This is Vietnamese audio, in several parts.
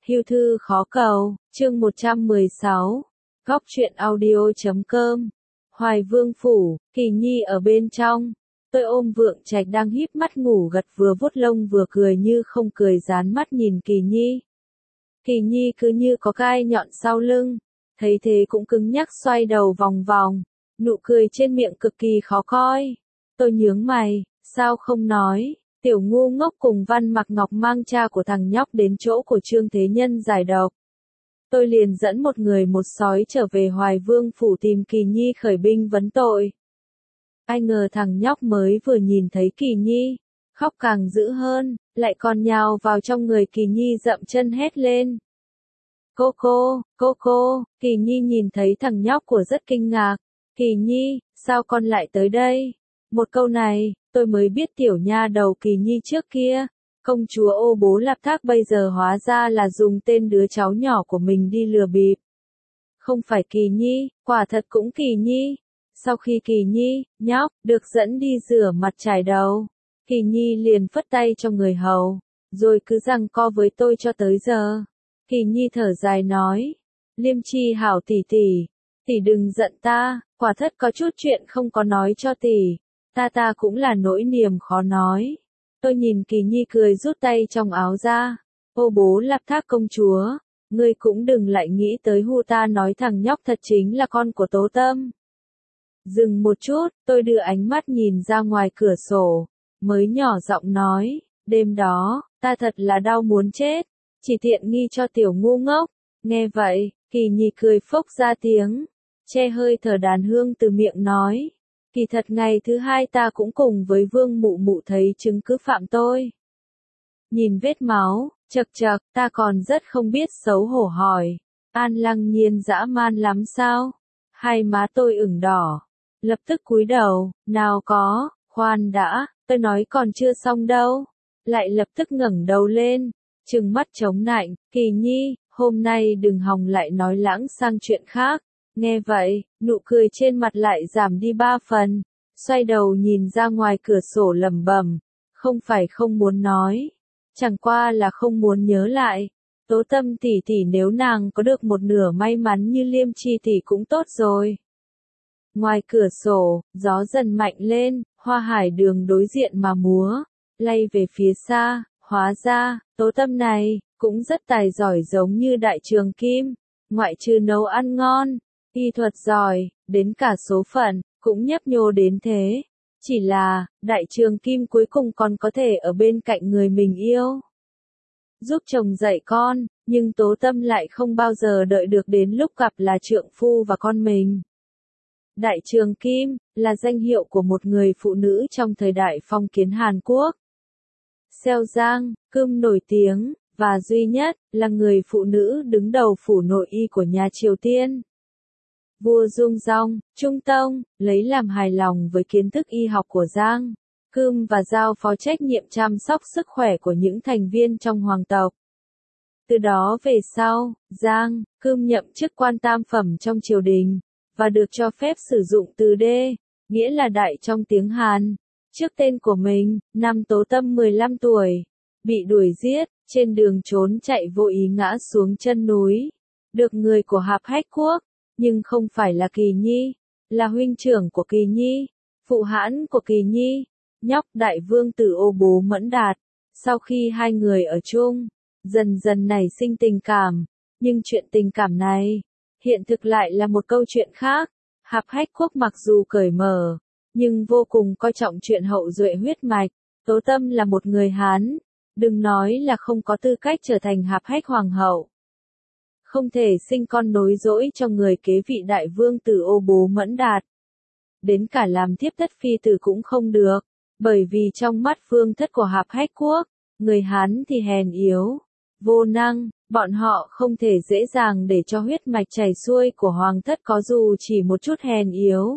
Hưu thư khó cầu, chương 116. Góc truyện audio.com. Hoài Vương phủ, Kỳ Nhi ở bên trong. Tôi ôm Vượng Trạch đang híp mắt ngủ gật, vừa vuốt lông vừa cười như không cười, dán mắt nhìn Kỳ Nhi. Kỳ Nhi cứ như có gai nhọn sau lưng, thấy thế cũng cứng nhắc xoay đầu vòng vòng, nụ cười trên miệng cực kỳ khó coi. Tôi nhướng mày, sao không nói? Tiểu ngu ngốc cùng Văn Mặc Ngọc mang cha của thằng nhóc đến chỗ của Trương Thế Nhân giải độc. Tôi liền dẫn một người một sói trở về Hoài Vương phủ tìm Kỳ Nhi khởi binh vấn tội. Ai ngờ thằng nhóc mới vừa nhìn thấy Kỳ Nhi, khóc càng dữ hơn, lại còn nhào vào trong người Kỳ Nhi dậm chân hét lên. Cô, Kỳ Nhi nhìn thấy thằng nhóc của rất kinh ngạc. Kỳ Nhi, sao con lại tới đây? Một câu này, tôi mới biết tiểu nha đầu Kỳ Nhi trước kia, công chúa Ô Bố Lạp Thác bây giờ hóa ra là dùng tên đứa cháu nhỏ của mình đi lừa bịp. Không phải Kỳ Nhi, quả thật cũng Kỳ Nhi. Sau khi Kỳ Nhi, nhóc, được dẫn đi rửa mặt chải đầu, Kỳ Nhi liền phất tay cho người hầu, rồi cứ giằng co với tôi cho tới giờ. Kỳ Nhi thở dài nói, Liêm Chi hảo tỷ tỷ đừng giận ta, quả thật có chút chuyện không có nói cho tỷ. Ta cũng là nỗi niềm khó nói. Tôi nhìn Kỳ Nhi cười rút tay trong áo ra. Ô Bố Lạp Thác công chúa, ngươi cũng đừng lại nghĩ tới hu ta nói thằng nhóc thật chính là con của Tố Tâm. Dừng một chút, tôi đưa ánh mắt nhìn ra ngoài cửa sổ, mới nhỏ giọng nói, đêm đó, ta thật là đau muốn chết, chỉ tiện nghi cho tiểu ngu ngốc. Nghe vậy, Kỳ Nhi cười phốc ra tiếng, che hơi thở đàn hương từ miệng nói. Kỳ thật ngày thứ hai ta cũng cùng với Vương mụ mụ thấy chứng cứ phạm tôi. Nhìn vết máu, chật, ta còn rất không biết xấu hổ hỏi. An Lăng Nhiên dã man lắm sao? Hai má tôi ửng đỏ. Lập tức cúi đầu, nào có, khoan đã, tôi nói còn chưa xong đâu. Lại lập tức ngẩng đầu lên, trừng mắt chống nạnh, Kỳ Nhi, hôm nay đừng hòng lại nói lãng sang chuyện khác. Nghe vậy, nụ cười trên mặt lại giảm đi 3 phần, xoay đầu nhìn ra ngoài cửa sổ lẩm bẩm, không phải không muốn nói, chẳng qua là không muốn nhớ lại. Tố Tâm tỷ tỷ nếu nàng có được một nửa may mắn như Liêm Chi tỷ cũng tốt rồi. Ngoài cửa sổ, gió dần mạnh lên, hoa hải đường đối diện mà múa, lay về phía xa, hóa ra, Tố Tâm này, cũng rất tài giỏi giống như Đại Trường Kim, ngoại trừ nấu ăn ngon, y thuật giỏi, đến cả số phận, cũng nhấp nhô đến thế. Chỉ là, Đại Trường Kim cuối cùng còn có thể ở bên cạnh người mình yêu, giúp chồng dạy con, nhưng Tố Tâm lại không bao giờ đợi được đến lúc gặp là trượng phu và con mình. Đại Trường Kim, là danh hiệu của một người phụ nữ trong thời đại phong kiến Hàn Quốc. Seo Giang, Cơm nổi tiếng, và duy nhất, là người phụ nữ đứng đầu phủ nội y của nhà Triều Tiên. Vua Dung Dong, Trung Tông, lấy làm hài lòng với kiến thức y học của Giang, Cơm và giao phó trách nhiệm chăm sóc sức khỏe của những thành viên trong hoàng tộc. Từ đó về sau, Giang, Cơm nhậm chức quan tam phẩm trong triều đình, và được cho phép sử dụng từ đê, nghĩa là đại trong tiếng Hàn, trước tên của mình. Năm Tố Tâm 15 tuổi, bị đuổi giết, trên đường trốn chạy vô ý ngã xuống chân núi, được người của Hạp Hách Quốc, nhưng không phải là Kỳ Nhi, là huynh trưởng của Kỳ Nhi, phụ hãn của Kỳ Nhi, nhóc đại vương tử Ô Bố Mẫn Đạt. Sau khi hai người ở chung, dần dần nảy sinh tình cảm, nhưng chuyện tình cảm này, hiện thực lại là một câu chuyện khác. Hạp Hách Quốc mặc dù cởi mở, nhưng vô cùng coi trọng chuyện hậu duệ huyết mạch. Tố Tâm là một người Hán, đừng nói là không có tư cách trở thành Hạp Hách hoàng hậu, không thể sinh con nối dõi cho người kế vị đại vương tử Ô Bố Mẫn Đạt. Đến cả làm thiếp thất phi tử cũng không được, bởi vì trong mắt vương thất của Hạp Hách Quốc, người Hán thì hèn yếu, vô năng, bọn họ không thể dễ dàng để cho huyết mạch chảy xuôi của hoàng thất có dù chỉ một chút hèn yếu.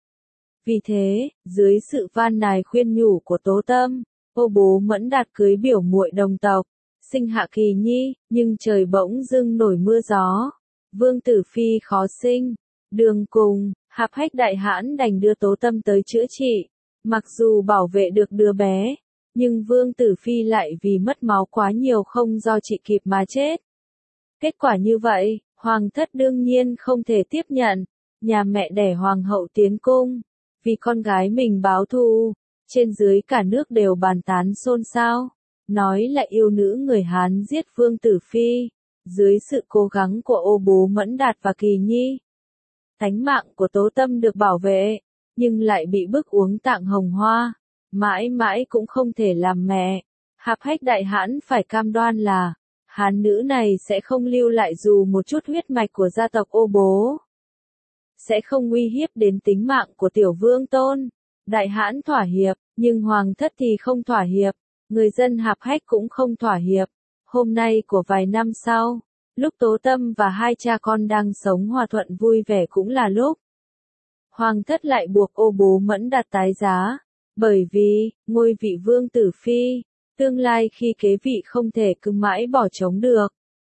Vì thế, dưới sự van nài khuyên nhủ của Tố Tâm, Ô Bố Mẫn Đạt cưới biểu muội đồng tộc, sinh hạ Kỳ Nhi, nhưng trời bỗng dưng nổi mưa gió, vương tử phi khó sinh. Đường cùng, Hạp Hách đại hãn đành đưa Tố Tâm tới chữa trị. Mặc dù bảo vệ được đứa bé, nhưng vương tử phi lại vì mất máu quá nhiều không do trị kịp mà chết. Kết quả như vậy, hoàng thất đương nhiên không thể tiếp nhận, nhà mẹ đẻ hoàng hậu tiến cung, vì con gái mình báo thù, trên dưới cả nước đều bàn tán xôn xao, nói là yêu nữ người Hán giết Vương Tử Phi, dưới sự cố gắng của ô bố Mẫn Đạt và Kỳ Nhi. Tánh mạng của Tố Tâm được bảo vệ, nhưng lại bị bức uống tạng hồng hoa, mãi mãi cũng không thể làm mẹ. Hạp Hách Đại Hãn phải cam đoan là, Hán nữ này sẽ không lưu lại dù một chút huyết mạch của gia tộc ô bố. Sẽ không uy hiếp đến tính mạng của tiểu vương tôn. Đại Hãn thỏa hiệp, nhưng hoàng thất thì không thỏa hiệp, người dân Hạp Hách cũng không thỏa hiệp. Hôm nay của vài năm sau, lúc Tố Tâm và hai cha con đang sống hòa thuận vui vẻ cũng là lúc hoàng thất lại buộc ô bố Mẫn Đạt tái giá, bởi vì, ngôi vị Vương Tử Phi, tương lai khi kế vị không thể cứ mãi bỏ trống được.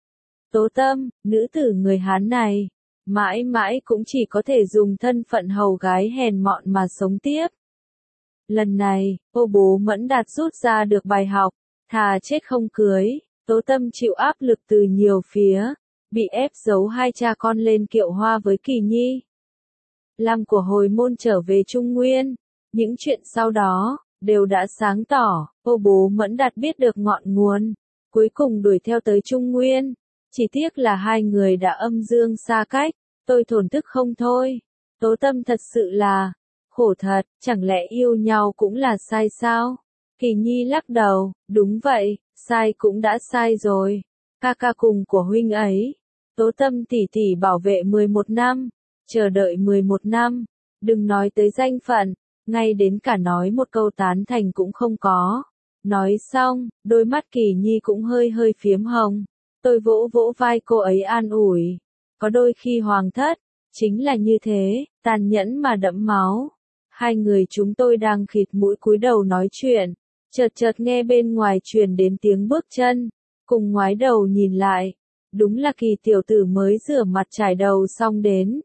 Tố Tâm, nữ tử người Hán này, mãi mãi cũng chỉ có thể dùng thân phận hầu gái hèn mọn mà sống tiếp. Lần này, ô bố Mẫn Đạt rút ra được bài học, thà chết không cưới. Tố Tâm chịu áp lực từ nhiều phía, bị ép giấu hai cha con lên kiệu hoa với Kỳ Nhi. Làm của hồi môn trở về Trung Nguyên, những chuyện sau đó, đều đã sáng tỏ, ô bố Mẫn Đạt biết được ngọn nguồn, cuối cùng đuổi theo tới Trung Nguyên. Chỉ tiếc là hai người đã âm dương xa cách, tôi thổn thức không thôi. Tố Tâm thật sự là, khổ thật, chẳng lẽ yêu nhau cũng là sai sao? Kỳ Nhi lắc đầu, đúng vậy, sai cũng đã sai rồi. Ca ca cùng của huynh ấy. Tố Tâm tỉ tỉ bảo vệ 11 năm, chờ đợi 11 năm, đừng nói tới danh phận, ngay đến cả nói một câu tán thành cũng không có. Nói xong, đôi mắt Kỳ Nhi cũng hơi hơi phiếm hồng. Tôi vỗ vỗ vai cô ấy an ủi. Có đôi khi hoàng thất, chính là như thế, tàn nhẫn mà đẫm máu. Hai người chúng tôi đang khịt mũi cúi đầu nói chuyện. Chợt chợt nghe bên ngoài truyền đến tiếng bước chân, cùng ngoái đầu nhìn lại, đúng là Kỳ tiểu tử mới rửa mặt trải đầu xong đến.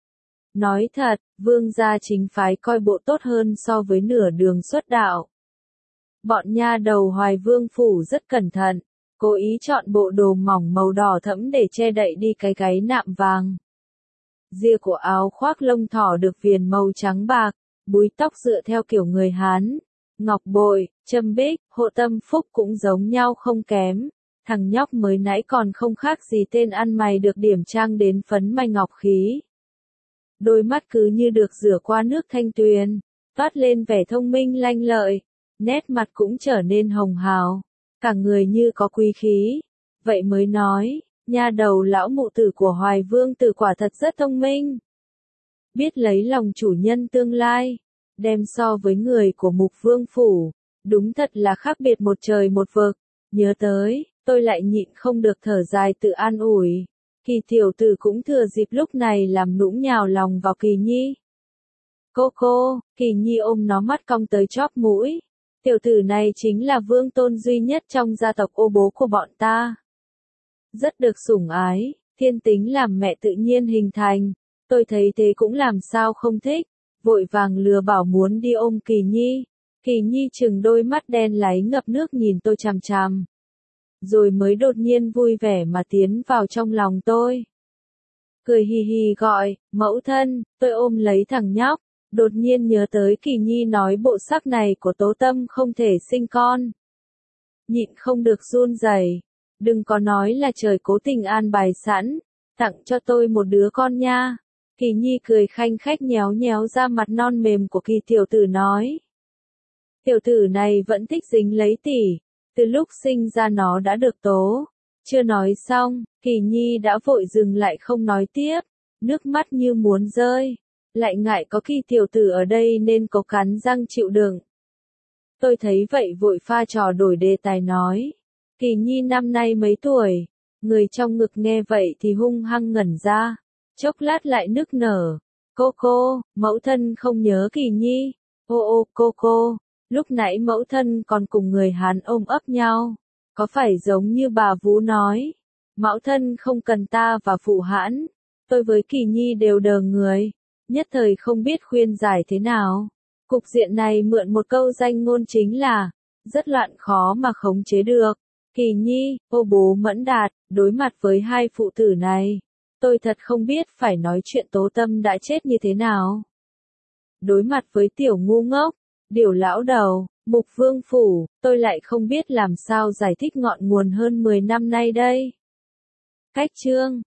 Nói thật, Vương gia chính phái coi bộ tốt hơn so với nửa đường xuất đạo. Bọn nha đầu Hoài Vương phủ rất cẩn thận, cố ý chọn bộ đồ mỏng màu đỏ thẫm để che đậy đi cái gáy nạm vàng. Ria của áo khoác lông thỏ được viền màu trắng bạc, búi tóc dựa theo kiểu người Hán. Ngọc bội, châm bích, hộ tâm phúc cũng giống nhau không kém. Thằng nhóc mới nãy còn không khác gì tên ăn mày được điểm trang đến phấn mày ngọc khí. Đôi mắt cứ như được rửa qua nước thanh tuyền, toát lên vẻ thông minh lanh lợi, nét mặt cũng trở nên hồng hào, cả người như có quý khí. Vậy mới nói, nha đầu lão mụ tử của Hoài Vương tử quả thật rất thông minh. Biết lấy lòng chủ nhân tương lai, đem so với người của Mục Vương phủ, đúng thật là khác biệt một trời một vực. Nhớ tới, tôi lại nhịn không được thở dài tự an ủi. Kỳ tiểu tử cũng thừa dịp lúc này làm nũng nhào lòng vào Kỳ Nhi. Cô, Kỳ Nhi ôm nó mắt cong tới chóp mũi. Tiểu tử này chính là vương tôn duy nhất trong gia tộc ô bố của bọn ta. Rất được sủng ái, thiên tính làm mẹ tự nhiên hình thành. Tôi thấy thế cũng làm sao không thích, vội vàng lừa bảo muốn đi ôm Kỳ Nhi. Kỳ Nhi chừng đôi mắt đen láy ngập nước nhìn tôi chằm chằm. Rồi mới đột nhiên vui vẻ mà tiến vào trong lòng tôi. Cười hì hì gọi, mẫu thân, tôi ôm lấy thằng nhóc, đột nhiên nhớ tới Kỳ Nhi nói bộ sắc này của Tố Tâm không thể sinh con. Nhịn không được run rẩy, đừng có nói là trời cố tình an bài sẵn, tặng cho tôi một đứa con nha. Kỳ Nhi cười khanh khách nhéo nhéo ra mặt non mềm của Kỳ tiểu tử nói. Tiểu tử này vẫn thích dính lấy tỉ. Từ lúc sinh ra nó đã được tố. Chưa nói xong, Kỳ Nhi đã vội dừng lại không nói tiếp. Nước mắt như muốn rơi. Lại ngại có Kỳ tiểu tử ở đây nên cố cắn răng chịu đựng. Tôi thấy vậy vội pha trò đổi đề tài nói. Kỳ Nhi năm nay mấy tuổi? Người trong ngực nghe vậy thì hung hăng ngẩn ra. Chốc lát lại nức nở. Cô, mẫu thân không nhớ Kỳ Nhi. Ô, cô. Lúc nãy mẫu thân còn cùng người Hán ôm ấp nhau. Có phải giống như bà Vú nói. Mẫu thân không cần ta và phụ hãn. Tôi với Kỳ Nhi đều đờ người. Nhất thời không biết khuyên giải thế nào. Cục diện này mượn một câu danh ngôn chính là. Rất loạn khó mà khống chế được. Kỳ Nhi, ô bố Mẫn Đạt, đối mặt với hai phụ tử này, tôi thật không biết phải nói chuyện Tố Tâm đã chết như thế nào. Đối mặt với tiểu ngu ngốc, Điểu lão đầu, Mục Vương phủ, tôi lại không biết làm sao giải thích ngọn nguồn hơn 10 năm nay đây. Cách chương